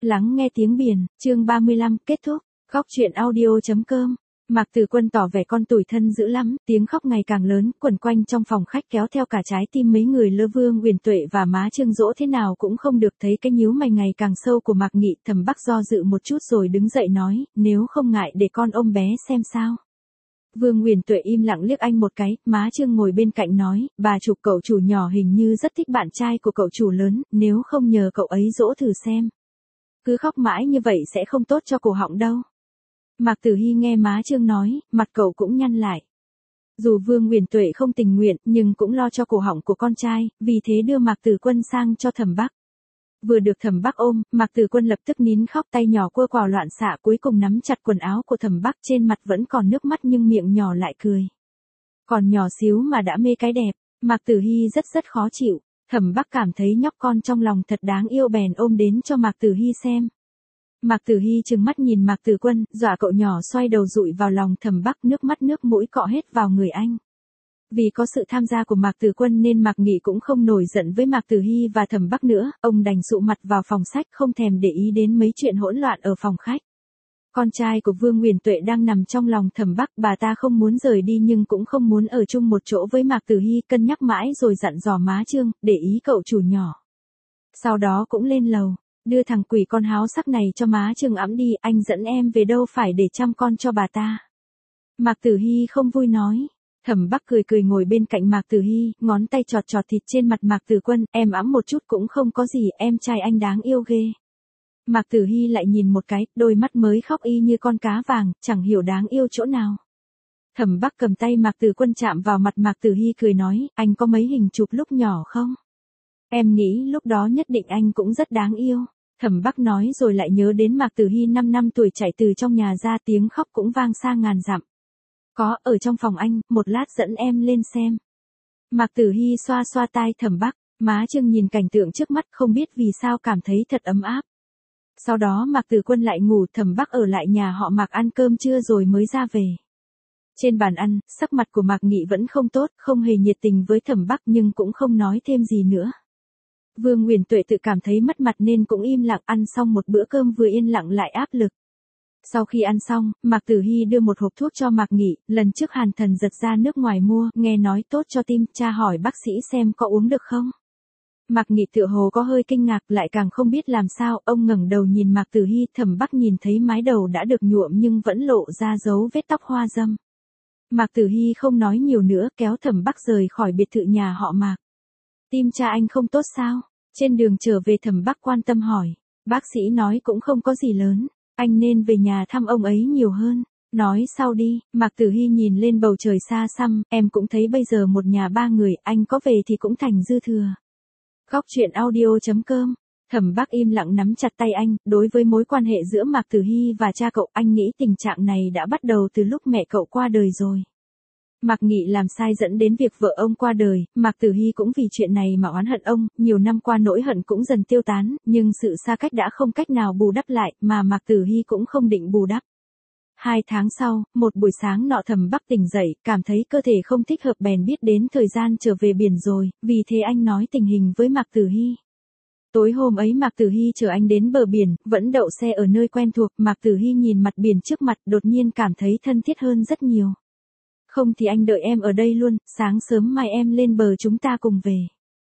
Lắng nghe tiếng biển, chương 35, kết thúc. Khóc chuyện audio.com. Mạc Tử Quân tỏ vẻ con tủi thân dữ lắm, tiếng khóc ngày càng lớn, quẩn quanh trong phòng khách kéo theo cả trái tim mấy người Lơ Vương Uyển Tuệ và má Trương Dỗ thế nào cũng không được. Thấy cái nhíu mày ngày càng sâu của Mạc Nghị, Thẩm Bắc do dự một chút rồi đứng dậy nói, nếu không ngại để con ôm bé xem sao. Vương Uyển Tuệ im lặng liếc anh một cái, má Trương ngồi bên cạnh nói, bà chủ cậu chủ nhỏ hình như rất thích bạn trai của cậu chủ lớn, nếu không nhờ cậu ấy dỗ thử xem. Cứ khóc mãi như vậy sẽ không tốt cho cổ họng đâu. Mạc Tử Hy nghe má Trương nói, mặt cậu cũng nhăn lại. Dù Vương Uyển Tuệ không tình nguyện, nhưng cũng lo cho cổ họng của con trai, vì thế đưa Mạc Tử Quân sang cho Thẩm Bắc. Vừa được Thẩm Bắc ôm, Mạc Tử Quân lập tức nín khóc, tay nhỏ quơ quào loạn xạ, cuối cùng nắm chặt quần áo của Thẩm Bắc, trên mặt vẫn còn nước mắt nhưng miệng nhỏ lại cười. Còn nhỏ xíu mà đã mê cái đẹp, Mạc Tử Hy rất khó chịu. Thẩm Bắc cảm thấy nhóc con trong lòng thật đáng yêu bèn ôm đến cho Mạc Tử Hy xem. Mạc Tử Hy trừng mắt nhìn Mạc Tử Quân, dọa cậu nhỏ xoay đầu dụi vào lòng Thẩm Bắc, nước mắt nước mũi cọ hết vào người anh. Vì có sự tham gia của Mạc Tử Quân nên Mạc Nghị cũng không nổi giận với Mạc Tử Hy và Thẩm Bắc nữa, ông đành sụ mặt vào phòng sách không thèm để ý đến mấy chuyện hỗn loạn ở phòng khách. Con trai của Vương Uyển Tuệ đang nằm trong lòng Thẩm Bắc, bà ta không muốn rời đi nhưng cũng không muốn ở chung một chỗ với Mạc Tử Hy, cân nhắc mãi rồi dặn dò má Trương, để ý cậu chủ nhỏ. Sau đó cũng lên lầu, đưa thằng quỷ con háo sắc này cho má Trương ẵm đi, anh dẫn em về đâu phải để chăm con cho bà ta. Mạc Tử Hy không vui nói. Thẩm Bắc cười ngồi bên cạnh Mạc Tử Hy, ngón tay chọt thịt trên mặt Mạc Tử Quân, em ẵm một chút cũng không có gì, em trai anh đáng yêu ghê. Mạc Tử Hy lại nhìn một cái, đôi mắt mới khóc y như con cá vàng, chẳng hiểu đáng yêu chỗ nào. Thẩm Bắc cầm tay Mạc Tử Quân chạm vào mặt Mạc Tử Hy cười nói, anh có mấy hình chụp lúc nhỏ không? Em nghĩ lúc đó nhất định anh cũng rất đáng yêu. Thẩm Bắc nói rồi lại nhớ đến Mạc Tử Hy 5 năm tuổi chạy từ trong nhà ra, tiếng khóc cũng vang xa ngàn dặm. Có, ở trong phòng anh, một lát dẫn em lên xem. Mạc Tử Hy xoa tai Thẩm Bắc, má Trương nhìn cảnh tượng trước mắt không biết vì sao cảm thấy thật ấm áp. Sau đó Mạc Tử Quân lại ngủ, Thẩm Bắc ở lại nhà họ Mạc ăn cơm trưa rồi mới ra về. Trên bàn ăn, sắc mặt của Mạc Nghị vẫn không tốt, không hề nhiệt tình với Thẩm Bắc nhưng cũng không nói thêm gì nữa. Vương Uyển Tuệ tự cảm thấy mất mặt nên cũng im lặng, ăn xong một bữa cơm vừa yên lặng lại áp lực. Sau khi ăn xong, Mạc Tử Hy đưa một hộp thuốc cho Mạc Nghị, lần trước Hàn Thần giật ra nước ngoài mua, nghe nói tốt cho tim, cha hỏi bác sĩ xem có uống được không. Mạc Nghị tựa hồ có hơi kinh ngạc, lại càng không biết làm sao, ông ngẩng đầu nhìn Mạc Tử Hy, Thẩm Bắc nhìn thấy mái đầu đã được nhuộm nhưng vẫn lộ ra dấu vết tóc hoa dâm. Mạc Tử Hy không nói nhiều nữa, kéo Thẩm Bắc rời khỏi biệt thự nhà họ Mạc. Tim cha anh không tốt sao? Trên đường trở về Thẩm Bắc quan tâm hỏi. Bác sĩ nói cũng không có gì lớn, anh nên về nhà thăm ông ấy nhiều hơn. Nói sau đi. Mạc Tử Hy nhìn lên bầu trời xa xăm, em cũng thấy bây giờ một nhà ba người, anh có về thì cũng thành dư thừa. Khóc chuyện audio.com. Thẩm Bắc im lặng nắm chặt tay anh, đối với mối quan hệ giữa Mạc Tử Hy và cha cậu, anh nghĩ tình trạng này đã bắt đầu từ lúc mẹ cậu qua đời rồi. Mạc Nghị làm sai dẫn đến việc vợ ông qua đời, Mạc Tử Hy cũng vì chuyện này mà oán hận ông, nhiều năm qua nỗi hận cũng dần tiêu tán, nhưng sự xa cách đã không cách nào bù đắp lại, mà Mạc Tử Hy cũng không định bù đắp. 2 tháng sau, một buổi sáng nọ Thẩm Bắc tỉnh dậy, cảm thấy cơ thể không thích hợp bèn biết đến thời gian trở về biển rồi, vì thế anh nói tình hình với Mạc Tử Hy. Tối hôm ấy Mạc Tử Hy chở anh đến bờ biển, vẫn đậu xe ở nơi quen thuộc, Mạc Tử Hy nhìn mặt biển trước mặt, đột nhiên cảm thấy thân thiết hơn rất nhiều. Không thì anh đợi em ở đây luôn, sáng sớm mai em lên bờ chúng ta cùng về.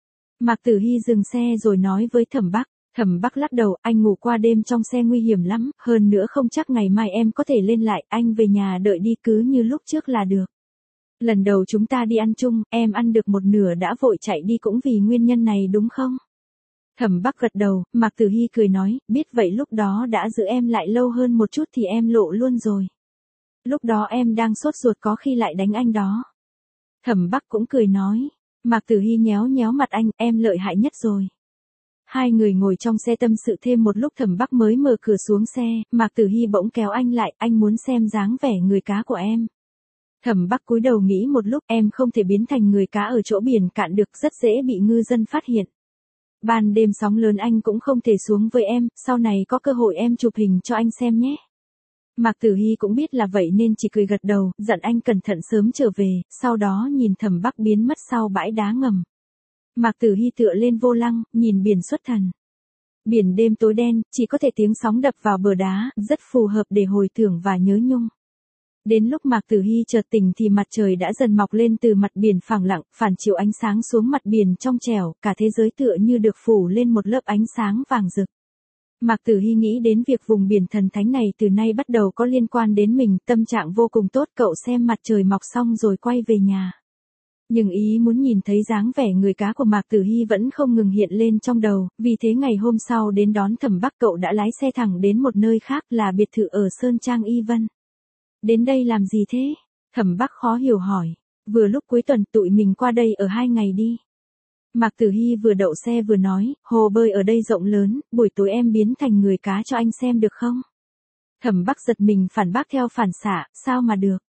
Mạc Tử Hy dừng xe rồi nói với Thẩm Bắc. Thẩm Bắc lắc đầu, anh ngủ qua đêm trong xe nguy hiểm lắm, hơn nữa không chắc ngày mai em có thể lên lại, anh về nhà đợi đi cứ như lúc trước là được. Lần đầu chúng ta đi ăn chung, em ăn được một nửa đã vội chạy đi cũng vì nguyên nhân này đúng không? Thẩm Bắc gật đầu, Mạc Tử Hy cười nói, biết vậy lúc đó đã giữ em lại lâu hơn một chút thì em lộ luôn rồi. Lúc đó em đang sốt ruột có khi lại đánh anh đó. Thẩm Bắc cũng cười nói. Mạc Tử Hy nhéo mặt anh, em lợi hại nhất rồi. Hai người ngồi trong xe tâm sự thêm một lúc Thẩm Bắc mới mở cửa xuống xe, Mạc Tử Hy bỗng kéo anh lại, anh muốn xem dáng vẻ người cá của em. Thẩm Bắc cúi đầu nghĩ một lúc, em không thể biến thành người cá ở chỗ biển cạn được, rất dễ bị ngư dân phát hiện. Ban đêm sóng lớn anh cũng không thể xuống với em, sau này có cơ hội em chụp hình cho anh xem nhé. Mạc Tử Hy cũng biết là vậy nên chỉ cười gật đầu, dặn anh cẩn thận sớm trở về, sau đó nhìn Thẩm Bắc biến mất sau bãi đá ngầm. Mạc Tử Hy tựa lên vô lăng, nhìn biển xuất thần. Biển đêm tối đen, chỉ có thể tiếng sóng đập vào bờ đá, rất phù hợp để hồi tưởng và nhớ nhung. Đến lúc Mạc Tử Hy chợt tỉnh thì mặt trời đã dần mọc lên từ mặt biển phẳng lặng, phản chiếu ánh sáng xuống mặt biển trong trẻo, cả thế giới tựa như được phủ lên một lớp ánh sáng vàng rực. Mạc Tử Hy nghĩ đến việc vùng biển thần thánh này từ nay bắt đầu có liên quan đến mình, tâm trạng vô cùng tốt. Cậu xem mặt trời mọc xong rồi quay về nhà. Nhưng ý muốn nhìn thấy dáng vẻ người cá của Mạc Tử Hy vẫn không ngừng hiện lên trong đầu, vì thế ngày hôm sau đến đón Thẩm Bắc cậu đã lái xe thẳng đến một nơi khác là biệt thự ở Sơn Trang Y Vân. Đến đây làm gì thế? Thẩm Bắc khó hiểu hỏi. Vừa lúc cuối tuần tụi mình qua đây ở 2 ngày đi. Mạc Tử Hy vừa đậu xe vừa nói, hồ bơi ở đây rộng lớn, buổi tối em biến thành người cá cho anh xem được không? Thẩm Bắc giật mình phản bác theo phản xạ, sao mà được?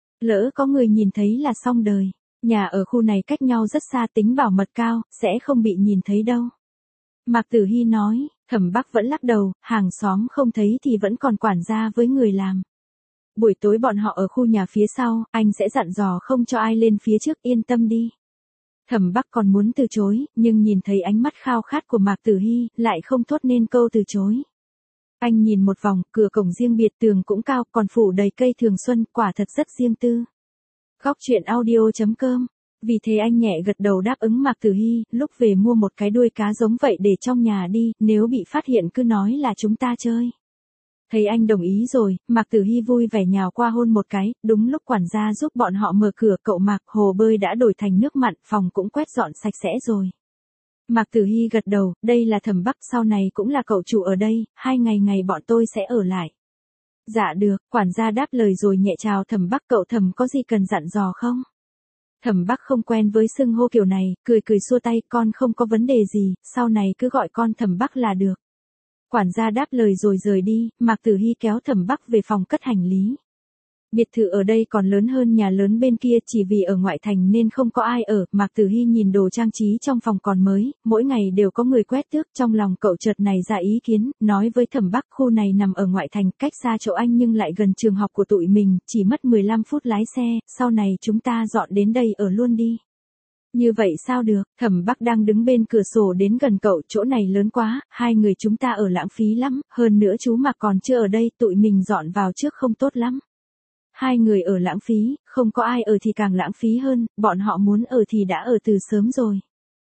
Lỡ có người nhìn thấy là xong đời. Nhà ở khu này cách nhau rất xa, tính bảo mật cao, sẽ không bị nhìn thấy đâu. Mạc Tử Hy nói, Thẩm Bắc vẫn lắc đầu, hàng xóm không thấy thì vẫn còn quản gia với người làm. Buổi tối bọn họ ở khu nhà phía sau, anh sẽ dặn dò không cho ai lên phía trước, yên tâm đi. Thẩm Bắc còn muốn từ chối, nhưng nhìn thấy ánh mắt khao khát của Mạc Tử Hy, lại không thốt nên câu từ chối. Anh nhìn một vòng, cửa cổng riêng biệt, tường cũng cao, còn phủ đầy cây thường xuân, quả thật rất riêng tư. Góc truyện audio.com. Vì thế anh nhẹ gật đầu đáp ứng Mạc Tử Hy, lúc về mua một cái đuôi cá giống vậy để trong nhà đi, nếu bị phát hiện cứ nói là chúng ta chơi. Thấy anh đồng ý rồi, Mạc Tử Hy vui vẻ nhào qua hôn một cái, đúng lúc quản gia giúp bọn họ mở cửa. Cậu Mạc, hồ bơi đã đổi thành nước mặn, phòng cũng quét dọn sạch sẽ rồi. Mạc Tử Hy gật đầu, đây là Thẩm Bắc, sau này cũng là cậu chủ ở đây, 2 ngày bọn tôi sẽ ở lại. Dạ được, quản gia đáp lời rồi nhẹ chào Thẩm Bắc. Cậu Thẩm có gì cần dặn dò không? Thẩm Bắc không quen với xưng hô kiểu này, cười xua tay, con không có vấn đề gì, sau này cứ gọi con Thẩm Bắc là được. Quản gia đáp lời rồi rời đi. Mạc Tử Hy kéo Thẩm Bắc về phòng cất hành lý. Biệt thự ở đây còn lớn hơn nhà lớn bên kia, chỉ vì ở ngoại thành nên không có ai ở. Mạc Tử Hy nhìn đồ trang trí trong phòng còn mới, mỗi ngày đều có người quét tước. Trong lòng cậu chợt nảy ra ý kiến, nói với Thẩm Bắc, khu này nằm ở ngoại thành, cách xa chỗ anh nhưng lại gần trường học của tụi mình, chỉ mất 15 phút lái xe, sau này chúng ta dọn đến đây ở luôn đi. Như vậy sao được? Thẩm Bắc đang đứng bên cửa sổ đến gần cậu, chỗ này lớn quá, 2 người chúng ta ở lãng phí lắm, hơn nữa chú Mạc còn chưa ở đây, tụi mình dọn vào trước không tốt lắm. 2 người ở lãng phí, không có ai ở thì càng lãng phí hơn, bọn họ muốn ở thì đã ở từ sớm rồi.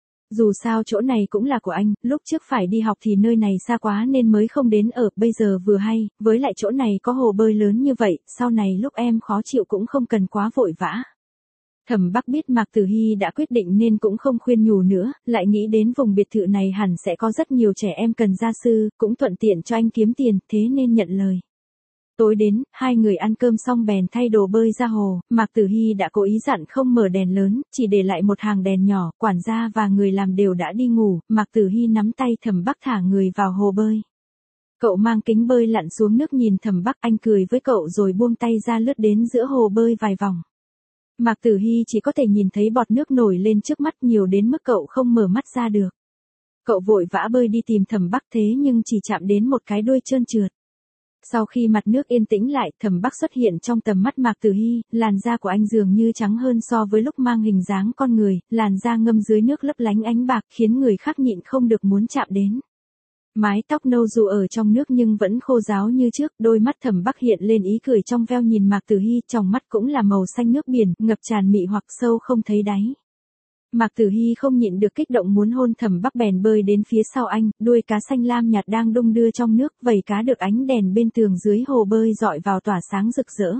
Dù sao chỗ này cũng là của anh, lúc trước phải đi học thì nơi này xa quá nên mới không đến ở, bây giờ vừa hay, với lại chỗ này có hồ bơi lớn như vậy, sau này lúc em khó chịu cũng không cần quá vội vã. Thẩm Bắc biết Mạc Tử Hy đã quyết định nên cũng không khuyên nhủ nữa, lại nghĩ đến vùng biệt thự này hẳn sẽ có rất nhiều trẻ em cần gia sư, cũng thuận tiện cho anh kiếm tiền, thế nên nhận lời. Tối đến, 2 người ăn cơm xong bèn thay đồ bơi ra hồ. Mạc Tử Hy đã cố ý dặn không mở đèn lớn, chỉ để lại một hàng đèn nhỏ, quản gia và người làm đều đã đi ngủ. Mạc Tử Hy nắm tay Thẩm Bắc thả người vào hồ bơi. Cậu mang kính bơi lặn xuống nước nhìn Thẩm Bắc, anh cười với cậu rồi buông tay ra lướt đến giữa hồ bơi vài vòng. Mạc Tử Hy chỉ có thể nhìn thấy bọt nước nổi lên trước mắt, nhiều đến mức cậu không mở mắt ra được. Cậu vội vã bơi đi tìm Thẩm Bắc, thế nhưng chỉ chạm đến một cái đuôi trơn trượt. Sau khi mặt nước yên tĩnh lại, Thẩm Bắc xuất hiện trong tầm mắt Mạc Tử Hy, làn da của anh dường như trắng hơn so với lúc mang hình dáng con người, làn da ngâm dưới nước lấp lánh ánh bạc khiến người khác nhịn không được muốn chạm đến. Mái tóc nâu dù ở trong nước nhưng vẫn khô ráo như trước, đôi mắt Thẩm Bắc hiện lên ý cười trong veo nhìn Mạc Tử Hy, trong mắt cũng là màu xanh nước biển, ngập tràn mị hoặc sâu không thấy đáy. Mạc Tử Hy không nhịn được kích động muốn hôn Thẩm Bắc bèn bơi đến phía sau anh, đuôi cá xanh lam nhạt đang đung đưa trong nước, vảy cá được ánh đèn bên tường dưới hồ bơi dọi vào tỏa sáng rực rỡ.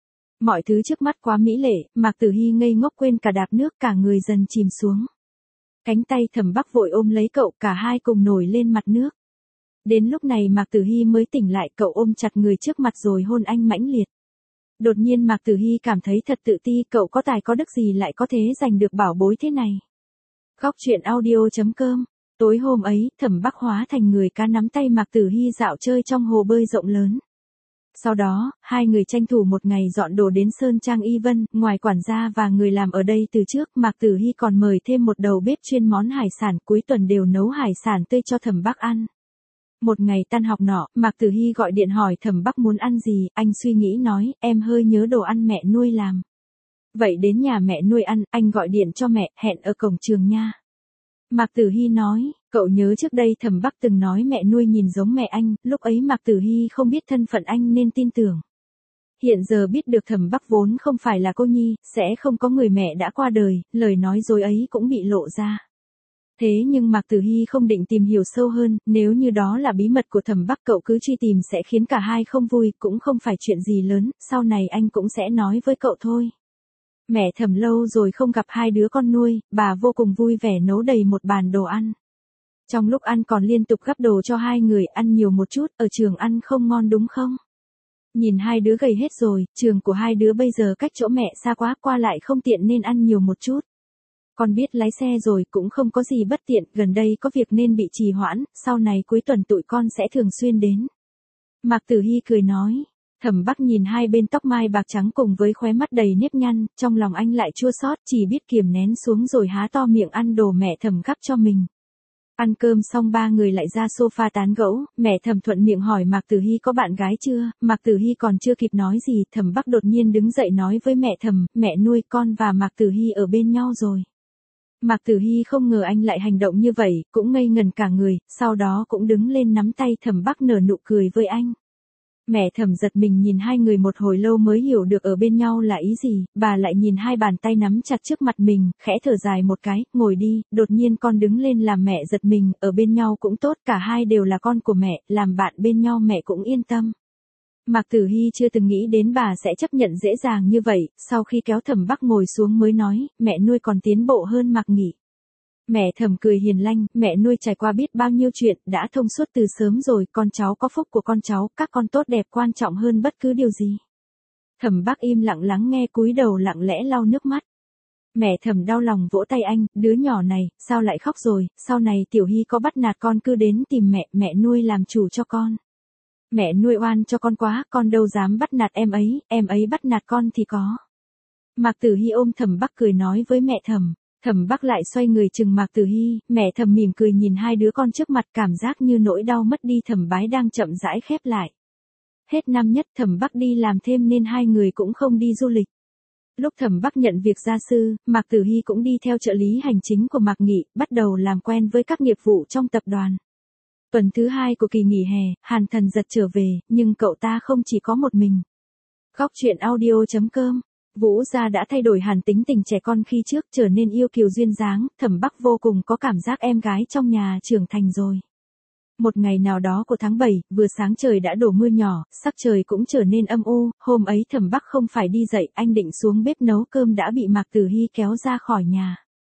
Mọi thứ trước mắt quá mỹ lệ, Mạc Tử Hy ngây ngốc quên cả đạp nước, cả người dần chìm xuống. Cánh tay Thẩm Bắc vội ôm lấy cậu, cả hai cùng nổi lên mặt nước. Đến lúc này Mạc Tử Hy mới tỉnh lại, cậu ôm chặt người trước mặt rồi hôn anh mãnh liệt. Đột nhiên Mạc Tử Hy cảm thấy thật tự ti, cậu có tài có đức gì lại có thế giành được bảo bối thế này. Góc truyện audio.com. Tối hôm ấy, Thẩm Bắc hóa thành người cá nắm tay Mạc Tử Hy dạo chơi trong hồ bơi rộng lớn. Sau đó, 2 người tranh thủ một ngày dọn đồ đến Sơn Trang Y Vân, ngoài quản gia và người làm ở đây từ trước, Mạc Tử Hy còn mời thêm một đầu bếp chuyên món hải sản, cuối tuần đều nấu hải sản tươi cho Thẩm Bắc ăn. Một ngày tan học nọ, Mạc Tử Hy gọi điện hỏi Thẩm Bắc muốn ăn gì, anh suy nghĩ nói, em hơi nhớ đồ ăn mẹ nuôi làm. Vậy đến nhà mẹ nuôi ăn, anh gọi điện cho mẹ, hẹn ở cổng trường nha. Mạc Tử Hy nói, Cậu nhớ trước đây Thẩm Bắc từng nói mẹ nuôi nhìn giống mẹ anh, lúc ấy Mạc Tử Hy không biết thân phận anh nên tin tưởng. Hiện giờ biết được Thẩm Bắc vốn không phải là cô nhi, sẽ không có người mẹ đã qua đời, lời nói dối ấy cũng bị lộ ra. Thế nhưng Mạc Tử Hy không định tìm hiểu sâu hơn, nếu như đó là bí mật của Thẩm Bắc cậu cứ truy tìm sẽ khiến cả hai không vui, cũng không phải chuyện gì lớn, sau này anh cũng sẽ nói với cậu thôi. Mẹ Thẩm lâu rồi không gặp hai đứa con nuôi, bà vô cùng vui vẻ nấu đầy một bàn đồ ăn. Trong lúc ăn còn liên tục gắp đồ cho hai người, ăn nhiều một chút, ở trường ăn không ngon đúng không? Nhìn hai đứa gầy hết rồi, trường của hai đứa bây giờ cách chỗ mẹ xa quá, qua lại không tiện nên ăn nhiều một chút. Con biết lái xe rồi cũng không có gì bất tiện, gần đây có việc nên bị trì hoãn, sau này cuối tuần tụi con sẽ thường xuyên đến. Mạc Tử Hy cười nói. Thẩm Bắc nhìn hai bên tóc mai bạc trắng cùng với khóe mắt đầy nếp nhăn, trong lòng anh lại chua xót, chỉ biết kiềm nén xuống rồi há to miệng ăn đồ mẹ Thẩm gắp cho mình. Ăn cơm xong ba người lại ra sofa tán gẫu, mẹ Thẩm thuận miệng hỏi Mạc Tử Hy có bạn gái chưa, Mạc Tử Hy còn chưa kịp nói gì, Thẩm Bắc đột nhiên đứng dậy nói với mẹ Thẩm, mẹ nuôi con và Mạc Tử Hy ở bên nhau rồi. Mạc Tử Hy không ngờ anh lại hành động như vậy, cũng ngây ngần cả người, sau đó cũng đứng lên nắm tay Thẩm Bắc nở nụ cười với anh. Mẹ Thẩm giật mình nhìn hai người một hồi lâu mới hiểu được ở bên nhau là ý gì, bà lại nhìn hai bàn tay nắm chặt trước mặt mình, khẽ thở dài một cái, ngồi đi, đột nhiên con đứng lên làm mẹ giật mình, ở bên nhau cũng tốt, cả hai đều là con của mẹ, làm bạn bên nhau mẹ cũng yên tâm. Mạc Tử Hy chưa từng nghĩ đến bà sẽ chấp nhận dễ dàng như vậy, sau khi kéo Thẩm Bắc ngồi xuống mới nói, mẹ nuôi còn tiến bộ hơn Mạc Nghị. Mẹ Thẩm cười hiền lanh, mẹ nuôi trải qua biết bao nhiêu chuyện, đã thông suốt từ sớm rồi, con cháu có phúc của con cháu, các con tốt đẹp quan trọng hơn bất cứ điều gì. Thẩm Bắc im lặng lắng nghe cúi đầu lặng lẽ lau nước mắt. Mẹ Thẩm đau lòng vỗ tay anh, đứa nhỏ này, sao lại khóc rồi, sau này Tiểu Hy có bắt nạt con cứ đến tìm mẹ, mẹ nuôi làm chủ cho con. Mẹ nuôi oan cho con quá, con đâu dám bắt nạt em ấy bắt nạt con thì có. Mạc Tử Hy ôm Thẩm Bắc cười nói với mẹ Thẩm. Thẩm Bắc lại xoay người chừng Mạc Tử Hy, mẹ Thẩm mỉm cười nhìn hai đứa con trước mặt, cảm giác như nỗi đau mất đi thẩm bái đang chậm rãi khép lại. Hết năm nhất Thẩm Bắc đi làm thêm nên hai người cũng không đi du lịch. Lúc Thẩm Bắc nhận việc gia sư, Mạc Tử Hy cũng đi theo trợ lý hành chính của Mạc Nghị, bắt đầu làm quen với các nghiệp vụ trong tập đoàn. Tuần thứ 2 của kỳ nghỉ hè, Hàn Thần Giật trở về, nhưng cậu ta không chỉ có một mình. Góc truyện audio.com. Vũ Gia đã thay đổi hẳn tính tình trẻ con khi trước, trở nên yêu kiều duyên dáng, Thẩm Bắc vô cùng có cảm giác em gái trong nhà trưởng thành rồi. Một ngày nào đó của tháng 7, vừa sáng trời đã đổ mưa nhỏ, sắc trời cũng trở nên âm u, hôm ấy Thẩm Bắc không phải đi dậy, anh định xuống bếp nấu cơm đã bị Mạc Tử Hy kéo ra khỏi nhà.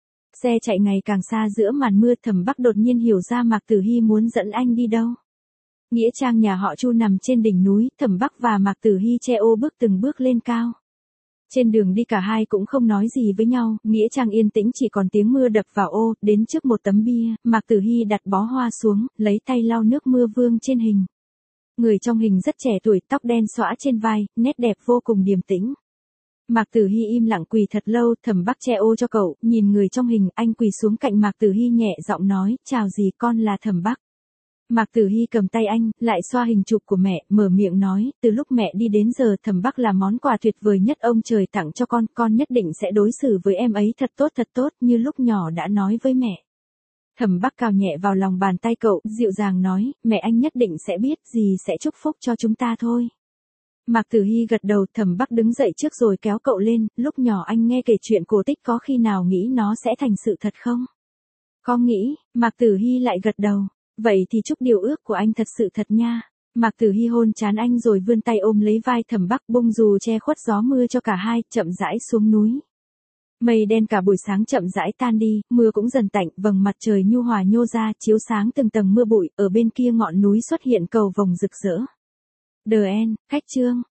Xe chạy ngày càng xa giữa màn mưa, Thẩm Bắc đột nhiên hiểu ra Mạc Tử Hy muốn dẫn anh đi đâu. Nghĩa trang nhà họ Chu nằm trên đỉnh núi, Thẩm Bắc và Mạc Tử Hy che ô bước từng bước lên cao. Trên đường đi cả hai cũng không nói gì với nhau, nghĩa trang yên tĩnh chỉ còn tiếng mưa đập vào ô, đến trước một tấm bia, Mạc Tử Hy đặt bó hoa xuống, lấy tay lau nước mưa vương trên hình. Người trong hình rất trẻ tuổi, tóc đen xõa trên vai, nét đẹp vô cùng điềm tĩnh. Mạc Tử Hy im lặng quỳ thật lâu, Thẩm Bắc che ô cho cậu, nhìn người trong hình, anh quỳ xuống cạnh Mạc Tử Hy nhẹ giọng nói, chào dì, con là Thẩm Bắc. Mạc Tử Hy cầm tay anh, lại xoa hình chụp của mẹ, mở miệng nói, từ lúc mẹ đi đến giờ Thẩm Bắc là món quà tuyệt vời nhất ông trời tặng cho con nhất định sẽ đối xử với em ấy thật tốt, như lúc nhỏ đã nói với mẹ. Thẩm Bắc cào nhẹ vào lòng bàn tay cậu, dịu dàng nói, mẹ anh nhất định sẽ biết, dì sẽ chúc phúc cho chúng ta thôi. Mạc Tử Hy gật đầu, Thẩm Bắc đứng dậy trước rồi kéo cậu lên, lúc nhỏ anh nghe kể chuyện cổ tích có khi nào nghĩ nó sẽ thành sự thật không? Có nghĩ, Mạc Tử Hy lại gật đầu. Vậy thì chúc điều ước của anh thật sự thật nha. Mạc Tử Hy hôn trán anh rồi vươn tay ôm lấy vai Thẩm Bắc, bung dù che khuất gió mưa cho cả hai, chậm rãi xuống núi. Mây đen cả buổi sáng chậm rãi tan đi, mưa cũng dần tạnh, vầng mặt trời nhu hòa nhô ra, chiếu sáng từng tầng mưa bụi, ở bên kia ngọn núi xuất hiện cầu vồng rực rỡ. The End, khách chương.